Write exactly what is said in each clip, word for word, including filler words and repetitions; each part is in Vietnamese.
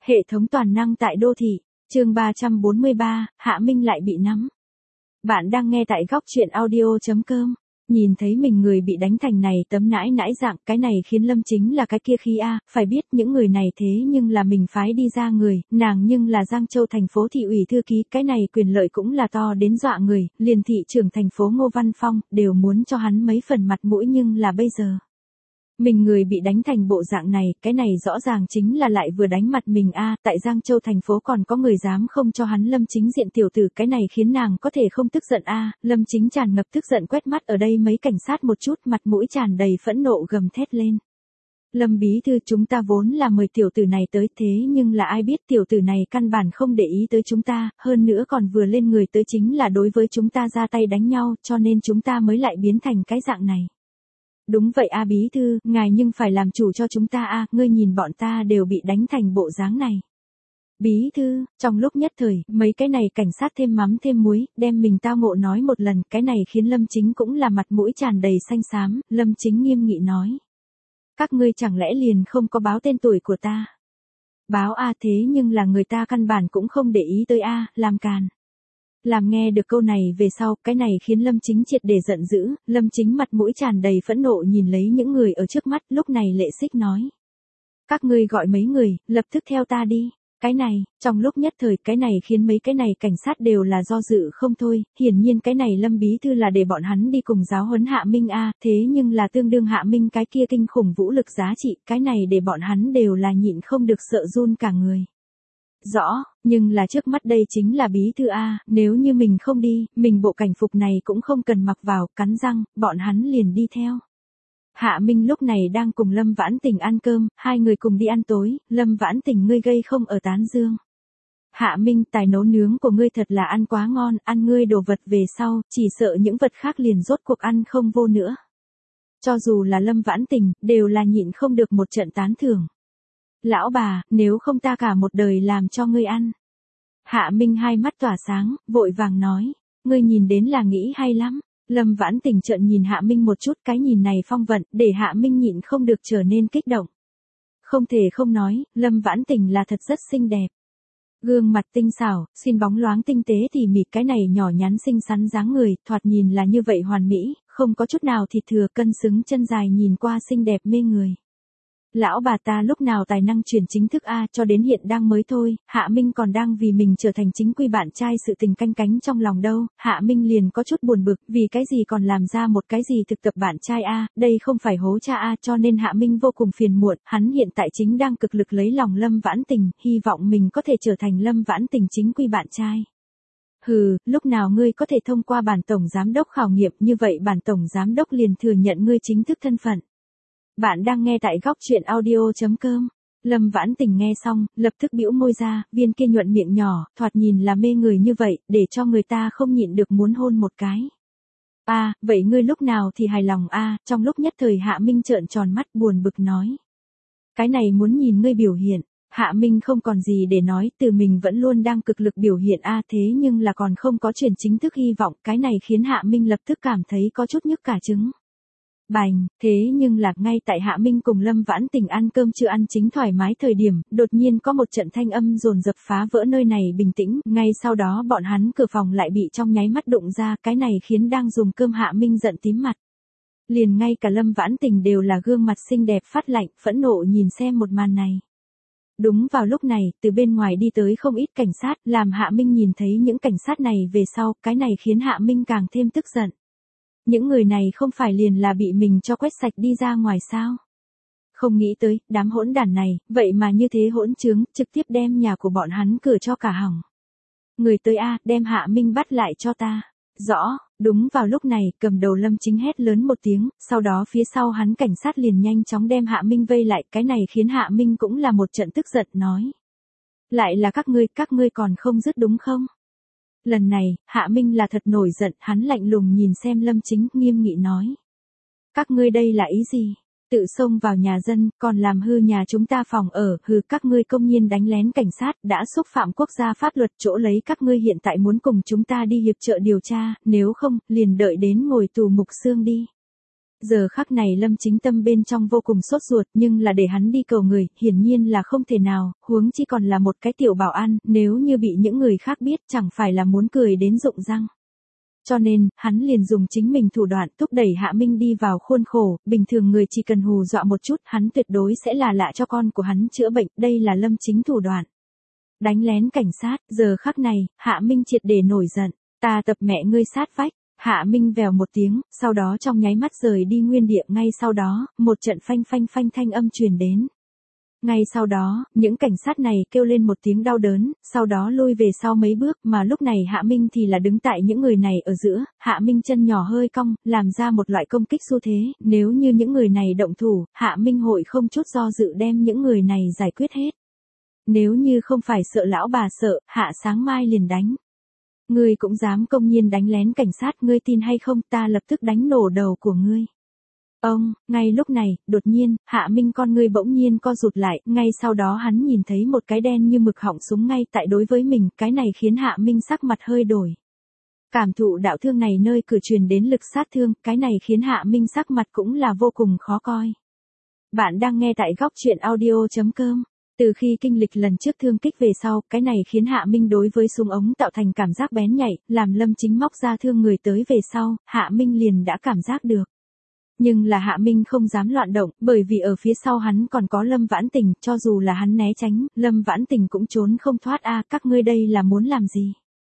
Hệ thống toàn năng tại đô thị, chương ba trăm bốn mươi ba, Hạ Minh lại bị nắm. Bạn đang nghe tại góc truyện audio.com. Nhìn thấy mình người bị đánh thành này tấm nãi nãi dạng, cái này khiến Lâm chính là cái kia khi a, phải biết những người này thế nhưng là mình phái đi ra người, nàng nhưng là Giang Châu thành phố thị ủy thư ký, cái này quyền lợi cũng là to đến dọa người, liền thị trưởng thành phố Ngô Văn Phong, đều muốn cho hắn mấy phần mặt mũi nhưng là bây giờ. Mình người bị đánh thành bộ dạng này, cái này rõ ràng chính là lại vừa đánh mặt mình a, tại Giang Châu thành phố còn có người dám không cho hắn Lâm chính diện tiểu tử, cái này khiến nàng có thể không tức giận a. Lâm chính tràn ngập tức giận quét mắt ở đây mấy cảnh sát một chút, mặt mũi tràn đầy phẫn nộ gầm thét lên. Lâm bí thư, chúng ta vốn là mời tiểu tử này tới, thế nhưng là ai biết tiểu tử này căn bản không để ý tới chúng ta, hơn nữa còn vừa lên người tới chính là đối với chúng ta ra tay đánh nhau, cho nên chúng ta mới lại biến thành cái dạng này. Đúng vậy a bí thư, ngài nhưng phải làm chủ cho chúng ta a, ngươi nhìn bọn ta đều bị đánh thành bộ dáng này. Bí thư, trong lúc nhất thời, mấy cái này cảnh sát thêm mắm thêm muối, đem mình tao ngộ nói một lần, cái này khiến Lâm chính cũng là mặt mũi tràn đầy xanh xám, Lâm chính nghiêm nghị nói. Các ngươi chẳng lẽ liền không có báo tên tuổi của ta? Báo a, thế nhưng là người ta căn bản cũng không để ý tới a, làm càn. Làm nghe được câu này về sau, cái này khiến Lâm chính triệt để giận dữ, Lâm chính mặt mũi tràn đầy phẫn nộ nhìn lấy những người ở trước mắt, lúc này Lệ Xích nói. Các ngươi gọi mấy người, lập tức theo ta đi. Cái này, trong lúc nhất thời, cái này khiến mấy cái này cảnh sát đều là do dự không thôi, hiển nhiên cái này Lâm bí thư là để bọn hắn đi cùng giáo huấn Hạ Minh a, thế nhưng là tương đương Hạ Minh cái kia kinh khủng vũ lực giá trị, cái này để bọn hắn đều là nhịn không được sợ run cả người. Rõ, nhưng là trước mắt đây chính là bí thư a, nếu như mình không đi, mình bộ cảnh phục này cũng không cần mặc vào, cắn răng, bọn hắn liền đi theo. Hạ Minh lúc này đang cùng Lâm Vãn Tình ăn cơm, hai người cùng đi ăn tối, Lâm Vãn Tình ngươi gây không ở tán dương. Hạ Minh, tài nấu nướng của ngươi thật là ăn quá ngon, ăn ngươi đồ vật về sau, chỉ sợ những vật khác liền rốt cuộc ăn không vô nữa. Cho dù là Lâm Vãn Tình, đều là nhịn không được một trận tán thưởng. Lão bà, nếu không ta cả một đời làm cho ngươi ăn. Hạ Minh hai mắt tỏa sáng, vội vàng nói, ngươi nhìn đến là nghĩ hay lắm. Lâm Vãn Tình trợn nhìn Hạ Minh một chút, cái nhìn này phong vận, để Hạ Minh nhịn không được trở nên kích động. Không thể không nói, Lâm Vãn Tình là thật rất xinh đẹp. Gương mặt tinh xảo, xin bóng loáng tinh tế tỉ mỉ, cái này nhỏ nhắn xinh xắn dáng người, thoạt nhìn là như vậy hoàn mỹ, không có chút nào thịt thừa, cân xứng chân dài, nhìn qua xinh đẹp mê người. Lão bà ta lúc nào tài năng chuyển chính thức a, cho đến hiện đang mới thôi, Hạ Minh còn đang vì mình trở thành chính quy bạn trai sự tình canh cánh trong lòng đâu, Hạ Minh liền có chút buồn bực, vì cái gì còn làm ra một cái gì thực tập bạn trai a, đây không phải hố cha a, cho nên Hạ Minh vô cùng phiền muộn, hắn hiện tại chính đang cực lực lấy lòng Lâm Vãn Tình, hy vọng mình có thể trở thành Lâm Vãn Tình chính quy bạn trai. Hừ, lúc nào ngươi có thể thông qua bản tổng giám đốc khảo nghiệm, như vậy bản tổng giám đốc liền thừa nhận ngươi chính thức thân phận. Bạn đang nghe tại góc truyện audio.com. Lâm Vãn Tình nghe xong, lập tức bĩu môi ra, viên kia nhuận miệng nhỏ, thoạt nhìn là mê người như vậy, để cho người ta không nhịn được muốn hôn một cái. A, à, vậy ngươi lúc nào thì hài lòng a, à, trong lúc nhất thời Hạ Minh trợn tròn mắt buồn bực nói. Cái này muốn nhìn ngươi biểu hiện. Hạ Minh không còn gì để nói, từ mình vẫn luôn đang cực lực biểu hiện a, à, thế nhưng là còn không có chuyển chính thức hy vọng, cái này khiến Hạ Minh lập tức cảm thấy có chút nhức cả trứng. Bành, thế nhưng là ngay tại Hạ Minh cùng Lâm Vãn Tình ăn cơm chưa ăn chính thoải mái thời điểm, đột nhiên có một trận thanh âm dồn dập phá vỡ nơi này bình tĩnh, ngay sau đó bọn hắn cửa phòng lại bị trong nháy mắt đụng ra, cái này khiến đang dùng cơm Hạ Minh giận tím mặt. Liền ngay cả Lâm Vãn Tình đều là gương mặt xinh đẹp phát lạnh, phẫn nộ nhìn xem một màn này. Đúng vào lúc này, từ bên ngoài đi tới không ít cảnh sát, làm Hạ Minh nhìn thấy những cảnh sát này về sau, cái này khiến Hạ Minh càng thêm tức giận. Những người này không phải liền là bị mình cho quét sạch đi ra ngoài sao? Không nghĩ tới, đám hỗn đản này, vậy mà như thế hỗn trướng, trực tiếp đem nhà của bọn hắn cửa cho cả hỏng. Người tới a, đem Hạ Minh bắt lại cho ta. Rõ, đúng vào lúc này, cầm đầu Lâm chính hét lớn một tiếng, sau đó phía sau hắn cảnh sát liền nhanh chóng đem Hạ Minh vây lại, cái này khiến Hạ Minh cũng là một trận tức giận nói. Lại là các ngươi, các ngươi còn không dứt đúng không? Lần này, Hạ Minh là thật nổi giận, hắn lạnh lùng nhìn xem Lâm chính, nghiêm nghị nói. Các ngươi đây là ý gì? Tự xông vào nhà dân, còn làm hư nhà chúng ta phòng ở, hư các ngươi công nhiên đánh lén cảnh sát, đã xúc phạm quốc gia pháp luật, chỗ lấy các ngươi hiện tại muốn cùng chúng ta đi hiệp trợ điều tra, nếu không, liền đợi đến ngồi tù mục xương đi. giờ khắc này Lâm Chính tâm bên trong vô cùng sốt ruột, nhưng là để hắn đi cầu người, hiển nhiên là không thể nào, huống chi còn là một cái tiểu bảo an, nếu như bị những người khác biết chẳng phải là muốn cười đến rụng răng. Cho nên, hắn liền dùng chính mình thủ đoạn thúc đẩy Hạ Minh đi vào khuôn khổ, bình thường người chỉ cần hù dọa một chút, hắn tuyệt đối sẽ là lạ cho con của hắn chữa bệnh, đây là Lâm Chính thủ đoạn. Đánh lén cảnh sát, giờ khắc này, Hạ Minh triệt để nổi giận, ta tập mẹ ngươi sát vách. Hạ Minh vèo một tiếng, sau đó trong nháy mắt rời đi nguyên địa, ngay sau đó, một trận phanh phanh phanh thanh âm truyền đến. Ngay sau đó, những cảnh sát này kêu lên một tiếng đau đớn, sau đó lui về sau mấy bước, mà lúc này Hạ Minh thì là đứng tại những người này ở giữa, Hạ Minh chân nhỏ hơi cong, làm ra một loại công kích xu thế, nếu như những người này động thủ, Hạ Minh hội không chút do dự đem những người này giải quyết hết. Nếu như không phải sợ lão bà sợ, Hạ sáng mai liền đánh. Ngươi cũng dám công nhiên đánh lén cảnh sát, ngươi tin hay không, ta lập tức đánh nổ đầu của ngươi. Ông, ngay lúc này, đột nhiên, Hạ Minh con ngươi bỗng nhiên co rụt lại, ngay sau đó hắn nhìn thấy một cái đen như mực họng súng ngay tại đối với mình, cái này khiến Hạ Minh sắc mặt hơi đổi. Cảm thụ đạo thương này nơi cử truyền đến lực sát thương, cái này khiến Hạ Minh sắc mặt cũng là vô cùng khó coi. Bạn đang nghe tại góc truyện audio chấm com. Từ khi kinh lịch lần trước thương kích về sau, cái này khiến Hạ Minh đối với súng ống tạo thành cảm giác bén nhạy, làm Lâm Chính móc ra thương người tới về sau, Hạ Minh liền đã cảm giác được. Nhưng là Hạ Minh không dám loạn động, bởi vì ở phía sau hắn còn có Lâm Vãn Tình, cho dù là hắn né tránh, Lâm Vãn Tình cũng trốn không thoát a, các ngươi đây là muốn làm gì?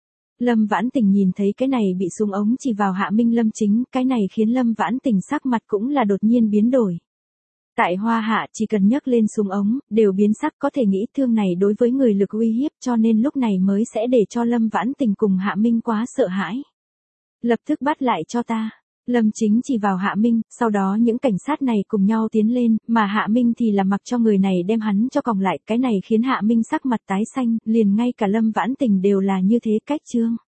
Lâm Vãn Tình nhìn thấy cái này bị súng ống chỉ vào Hạ Minh Lâm Chính, cái này khiến Lâm Vãn Tình sắc mặt cũng là đột nhiên biến đổi. Tại Hoa Hạ chỉ cần nhấc lên súng ống, đều biến sắc, có thể nghĩ thương này đối với người lực uy hiếp, cho nên lúc này mới sẽ để cho Lâm Vãn Tình cùng Hạ Minh quá sợ hãi. Lập tức bắt lại cho ta. Lâm Chính chỉ vào Hạ Minh, sau đó những cảnh sát này cùng nhau tiến lên, mà Hạ Minh thì là mặc cho người này đem hắn cho còng lại, cái này khiến Hạ Minh sắc mặt tái xanh, liền ngay cả Lâm Vãn Tình đều là như thế cách trương.